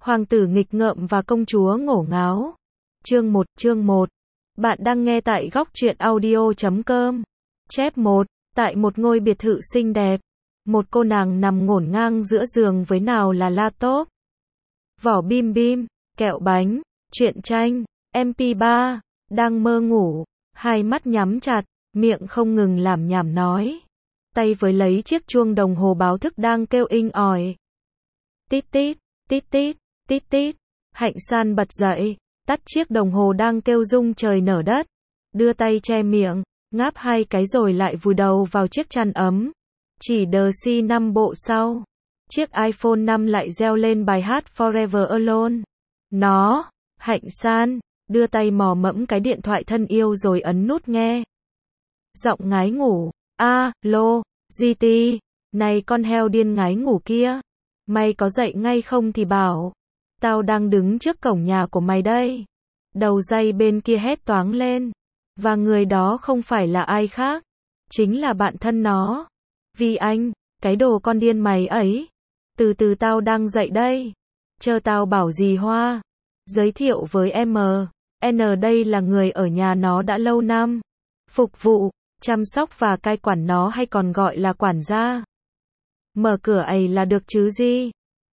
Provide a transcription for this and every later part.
Hoàng tử nghịch ngợm và công chúa ngổ ngáo. Chương 1. Bạn đang nghe tại góc truyện audio.com. Chép 1. Tại một ngôi biệt thự xinh đẹp, một cô nàng nằm ngổn ngang giữa giường với nào là laptop, vỏ bim bim, kẹo bánh, truyện tranh, MP3, đang mơ ngủ, hai mắt nhắm chặt, miệng không ngừng lảm nhảm nói. Tay với lấy chiếc chuông đồng hồ báo thức đang kêu inh ỏi. Tít tít, tít tít, tít tít. Hạnh San bật dậy, tắt chiếc đồng hồ đang kêu rung trời nở đất, đưa tay che miệng, ngáp hai cái rồi lại vùi đầu vào chiếc chăn ấm. Chỉ đờ si 5 bộ sau, chiếc iPhone 5 lại reo lên bài hát Forever Alone. Nó, Hạnh San, đưa tay mò mẫm cái điện thoại thân yêu rồi ấn nút nghe. Giọng ngái ngủ, alo, GT, này con heo điên ngái ngủ kia, mày có dậy ngay không thì bảo, tao đang đứng trước cổng nhà của mày đây. Đầu dây bên kia hét toáng lên, và người đó không phải là ai khác, chính là bạn thân nó. Vi Anh, cái đồ con điên mày ấy. Từ từ tao đang dậy đây. Chờ tao bảo dì Hoa. Giới thiệu với em. N đây là người ở nhà nó đã lâu năm. Phục vụ, chăm sóc và cai quản nó hay còn gọi là quản gia. Mở cửa ấy là được chứ gì.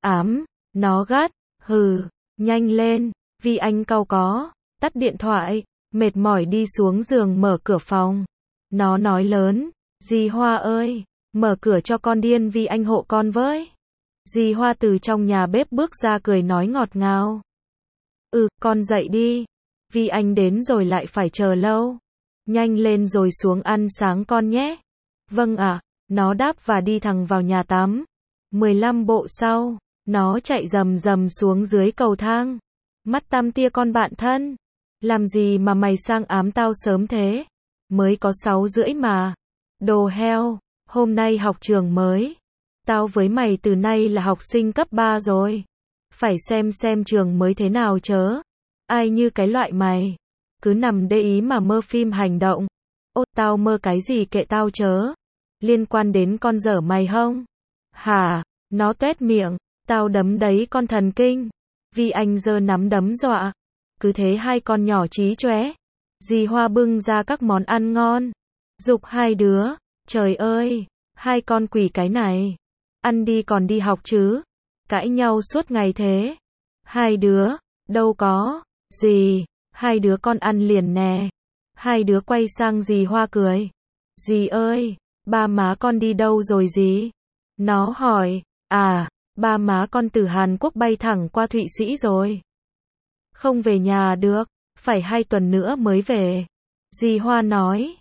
Nó gắt, hừ, nhanh lên. Vi Anh cau có, tắt điện thoại, mệt mỏi đi xuống giường mở cửa phòng. Nó nói lớn, dì Hoa ơi, mở cửa cho con điên Vi Anh hộ con với. Dì Hoa từ trong nhà bếp bước ra cười nói ngọt ngào. Con dậy đi. Vi Anh đến rồi lại phải chờ lâu. Nhanh lên rồi xuống ăn sáng con nhé. Vâng ạ, nó đáp và đi thẳng vào nhà tắm. 15 bộ sau, nó chạy rầm rầm xuống dưới cầu thang. Mắt tăm tia con bạn thân. Làm gì mà mày sang ám tao sớm thế? Mới có 6:30 mà. Đồ heo, hôm nay học trường mới. Tao với mày từ nay là học sinh cấp 3 rồi. Phải xem trường mới thế nào chớ. Ai như cái loại mày. Cứ nằm để ý mà mơ phim hành động. Tao mơ cái gì kệ tao chớ. Liên quan đến con dở mày không? Hả? Nó tuét miệng. Tao đấm đấy con thần kinh. Vi Anh giơ nắm đấm dọa. Cứ thế hai con nhỏ chí chóe. Dì Hoa bưng ra các món ăn ngon. Giục hai đứa. Trời ơi, hai con quỷ cái này. Ăn đi còn đi học chứ. Cãi nhau suốt ngày thế. Hai đứa, đâu có. Dì, hai đứa con ăn liền nè. Hai đứa quay sang dì Hoa cười. Dì ơi, ba má con đi đâu rồi dì? Nó hỏi, ba má con từ Hàn Quốc bay thẳng qua Thụy Sĩ rồi. Không về nhà được, phải 2 tuần nữa mới về. Dì Hoa nói,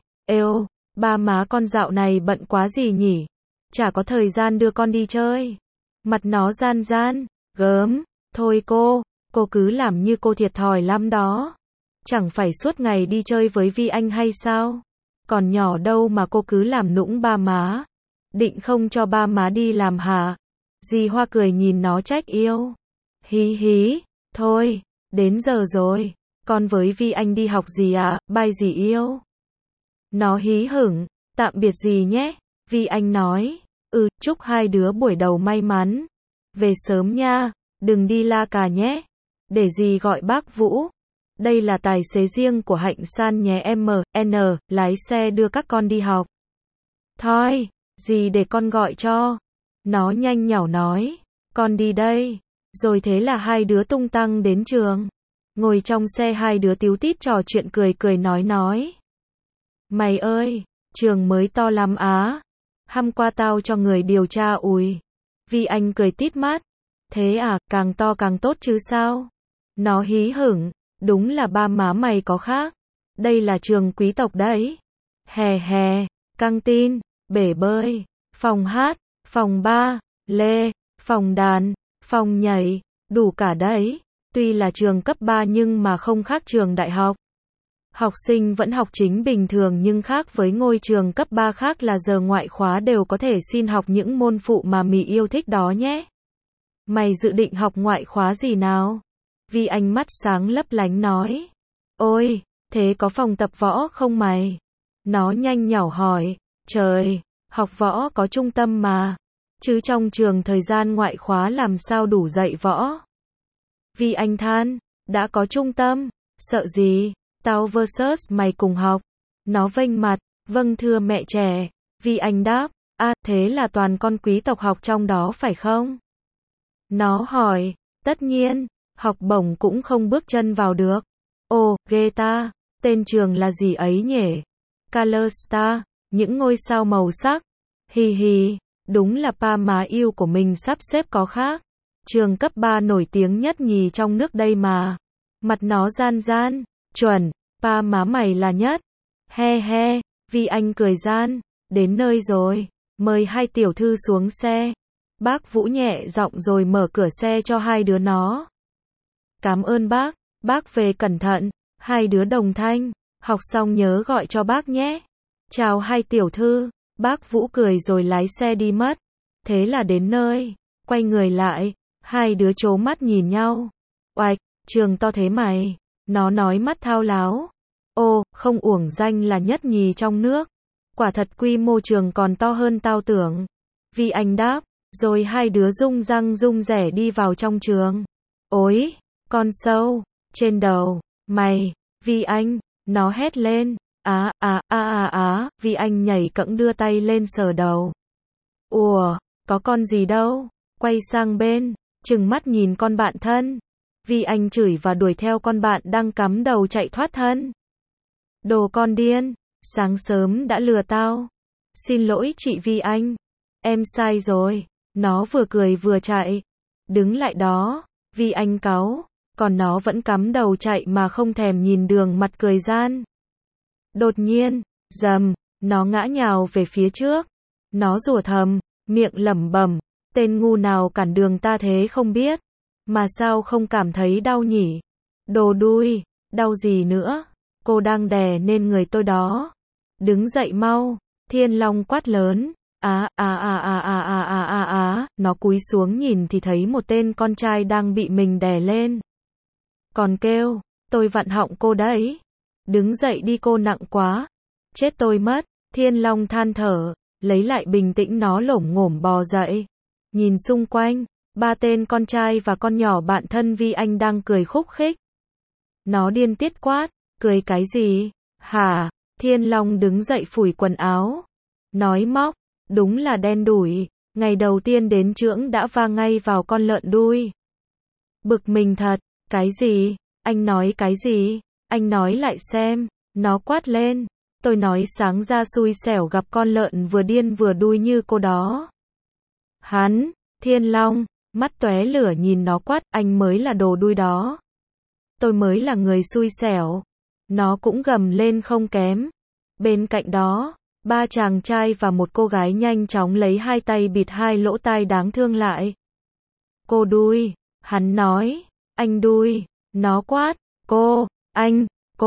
ba má con dạo này bận quá gì nhỉ? Chả có thời gian đưa con đi chơi. Mặt nó gian gian, gớm, thôi cô cứ làm như cô thiệt thòi lắm đó. Chẳng phải suốt ngày đi chơi với Vi Anh hay sao? Còn nhỏ đâu mà cô cứ làm nũng ba má. Định không cho ba má đi làm hả? Dì Hoa cười nhìn nó trách yêu. Hí hí, thôi, đến giờ rồi. Con với Vi Anh đi học gì ạ? Bài gì yêu? Nó hí hửng, tạm biệt dì nhé. Vi Anh nói, chúc hai đứa buổi đầu may mắn. Về sớm nha, đừng đi la cà nhé. Để dì gọi bác Vũ. Đây là tài xế riêng của Hạnh San nhé em. Lái xe đưa các con đi học. Thôi, dì để con gọi cho. Nó nhanh nhảu nói, con đi đây. Rồi thế là hai đứa tung tăng đến trường. Ngồi trong xe hai đứa tíu tít trò chuyện cười nói. Mày ơi, trường mới to lắm á. Hôm qua tao cho người điều tra ui. Vi Anh cười tít mắt. Thế à, càng to càng tốt chứ sao? Nó hí hửng, đúng là ba má mày có khác. Đây là trường quý tộc đấy. Hè, căng tin, bể bơi, phòng hát, phòng bar, lê, phòng đàn, phòng nhảy, đủ cả đấy. Tuy là trường cấp 3 nhưng mà không khác trường đại học. Học sinh vẫn học chính bình thường nhưng khác với ngôi trường cấp 3 khác là giờ ngoại khóa đều có thể xin học những môn phụ mà mày yêu thích đó nhé. Mày dự định học ngoại khóa gì nào? Vi Anh mắt sáng lấp lánh nói. Ôi, thế có phòng tập võ không mày? Nó nhanh nhảu hỏi. Trời, học võ có trung tâm mà. Chứ trong trường thời gian ngoại khóa làm sao đủ dạy võ? Vi Anh than, đã có trung tâm, sợ gì, tao versus mày cùng học. Nó vênh mặt, vâng thưa mẹ trẻ. Vi Anh đáp, thế là toàn con quý tộc học trong đó phải không? Nó hỏi, tất nhiên, học bổng cũng không bước chân vào được. Ồ, ghê ta, tên trường là gì ấy nhỉ? Color Star, những ngôi sao màu sắc. Hì hì, đúng là pa má yêu của mình sắp xếp có khác. Trường cấp 3 nổi tiếng nhất nhì trong nước đây mà. Mặt nó gian gian, chuẩn, pa má mày là nhất. He he, Vi Anh cười gian, đến nơi rồi, mời hai tiểu thư xuống xe. Bác Vũ nhẹ giọng rồi mở cửa xe cho hai đứa nó. Cảm ơn bác về cẩn thận, hai đứa đồng thanh, học xong nhớ gọi cho bác nhé. Chào hai tiểu thư, bác Vũ cười rồi lái xe đi mất. Thế là đến nơi, quay người lại, hai đứa trố mắt nhìn nhau. Oạch, trường to thế mày, nó nói mắt thao láo. Ô, không uổng danh là nhất nhì trong nước. Quả thật quy mô trường còn to hơn tao tưởng. Vi Anh đáp, rồi hai đứa rung răng rung rẻ đi vào trong trường. Ôi, con sâu, trên đầu, mày, Vi Anh, nó hét lên. Vi Anh nhảy cẫng đưa tay lên sờ đầu. Ủa, có con gì đâu, quay sang bên, trừng mắt nhìn con bạn thân. Vi Anh chửi và đuổi theo con bạn đang cắm đầu chạy thoát thân. Đồ con điên, sáng sớm đã lừa tao. Xin lỗi chị Vi Anh, em sai rồi. Nó vừa cười vừa chạy. Đứng lại đó, Vi Anh cáu, còn nó vẫn cắm đầu chạy mà không thèm nhìn đường mặt cười gian. Đột nhiên, rầm, nó ngã nhào về phía trước. Nó rủa thầm, miệng lẩm bẩm, tên ngu nào cản đường ta thế không biết. Mà sao không cảm thấy đau nhỉ? Đồ đuôi, đau gì nữa? Cô đang đè nên người tôi đó. Đứng dậy mau, Thiên Long quát lớn. Nó cúi xuống nhìn thì thấy một tên con trai đang bị mình đè lên. Còn kêu, tôi vặn họng cô đấy. Đứng dậy đi cô nặng quá. Chết tôi mất, Thiên Long than thở, lấy lại bình tĩnh nó lổm ngổm bò dậy. Nhìn xung quanh, ba tên con trai và con nhỏ bạn thân Vi Anh đang cười khúc khích. Nó điên tiết quát, cười cái gì? Hả? Thiên Long đứng dậy phủi quần áo. Nói móc, đúng là đen đủi, ngày đầu tiên đến chưởng đã va ngay vào con lợn đuôi. Bực mình thật, cái gì? Anh nói cái gì? Anh nói lại xem, nó quát lên. Tôi nói sáng ra xui xẻo gặp con lợn vừa điên vừa đuôi như cô đó. Hắn, Thiên Long, mắt tóe lửa nhìn nó quát, anh mới là đồ đuôi đó. Tôi mới là người xui xẻo. Nó cũng gầm lên không kém. Bên cạnh đó, ba chàng trai và một cô gái nhanh chóng lấy hai tay bịt hai lỗ tai đáng thương lại. Cô đuôi, hắn nói, anh đuôi, nó quát, cô, anh,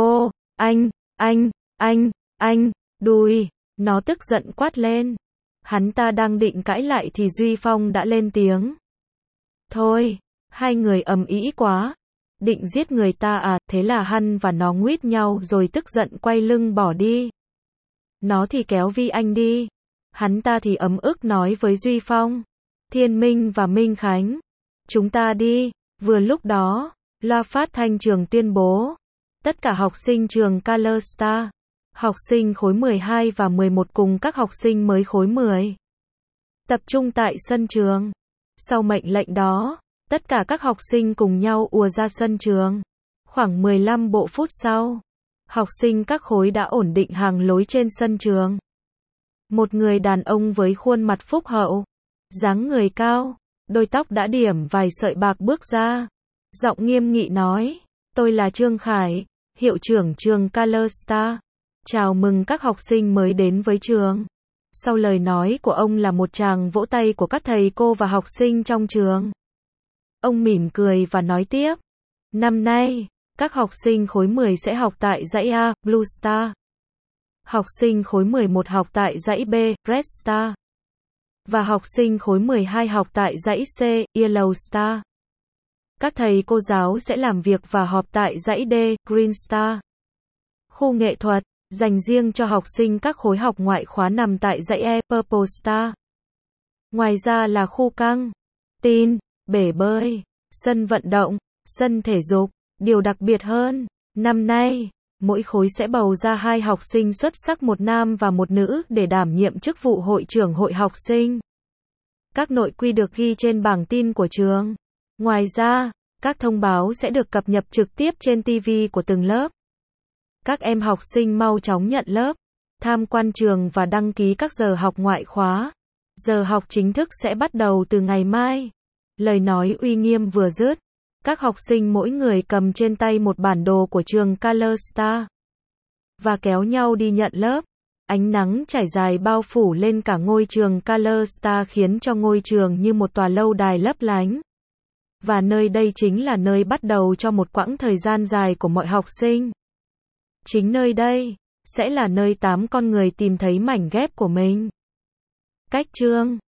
đuôi, nó tức giận quát lên. Hắn ta đang định cãi lại thì Duy Phong đã lên tiếng. Thôi, hai người ầm ĩ quá. Định giết người ta à, thế là hắn và nó nguýt nhau rồi tức giận quay lưng bỏ đi. Nó thì kéo Vi Anh đi. Hắn ta thì ấm ức nói với Duy Phong, Thiên Minh và Minh Khánh. Chúng ta đi. Vừa lúc đó, loa phát thanh trường tuyên bố. Tất cả học sinh trường Color Star, học sinh khối 12 và 11 cùng các học sinh mới khối 10. Tập trung tại sân trường. Sau mệnh lệnh đó, tất cả các học sinh cùng nhau ùa ra sân trường. Khoảng 15 bộ phút sau, học sinh các khối đã ổn định hàng lối trên sân trường. Một người đàn ông với khuôn mặt phúc hậu, dáng người cao, đôi tóc đã điểm vài sợi bạc bước ra. Giọng nghiêm nghị nói, tôi là Trương Khải, hiệu trưởng trường Color Star. Chào mừng các học sinh mới đến với trường. Sau lời nói của ông là một tràng vỗ tay của các thầy cô và học sinh trong trường. Ông mỉm cười và nói tiếp. Năm nay, các học sinh khối 10 sẽ học tại dãy A, Blue Star. Học sinh khối 11 học tại dãy B, Red Star. Và học sinh khối 12 học tại dãy C, Yellow Star. Các thầy cô giáo sẽ làm việc và họp tại dãy D, Green Star. Khu nghệ thuật, dành riêng cho học sinh các khối học ngoại khóa nằm tại dãy E, Purple Star. Ngoài ra là khu căng tin, bể bơi, sân vận động, sân thể dục. Điều đặc biệt hơn, năm nay, mỗi khối sẽ bầu ra 2 học sinh xuất sắc, một nam và một nữ để đảm nhiệm chức vụ hội trưởng hội học sinh. Các nội quy được ghi trên bảng tin của trường. Ngoài ra, các thông báo sẽ được cập nhật trực tiếp trên TV của từng lớp. Các em học sinh mau chóng nhận lớp, tham quan trường và đăng ký các giờ học ngoại khóa. Giờ học chính thức sẽ bắt đầu từ ngày mai. Lời nói uy nghiêm vừa dứt, các học sinh mỗi người cầm trên tay một bản đồ của trường Color Star và kéo nhau đi nhận lớp. Ánh nắng trải dài bao phủ lên cả ngôi trường Color Star khiến cho ngôi trường như một tòa lâu đài lấp lánh. Và nơi đây chính là nơi bắt đầu cho một quãng thời gian dài của mọi học sinh. Chính nơi đây sẽ là nơi 8 con người tìm thấy mảnh ghép của mình. Cách chương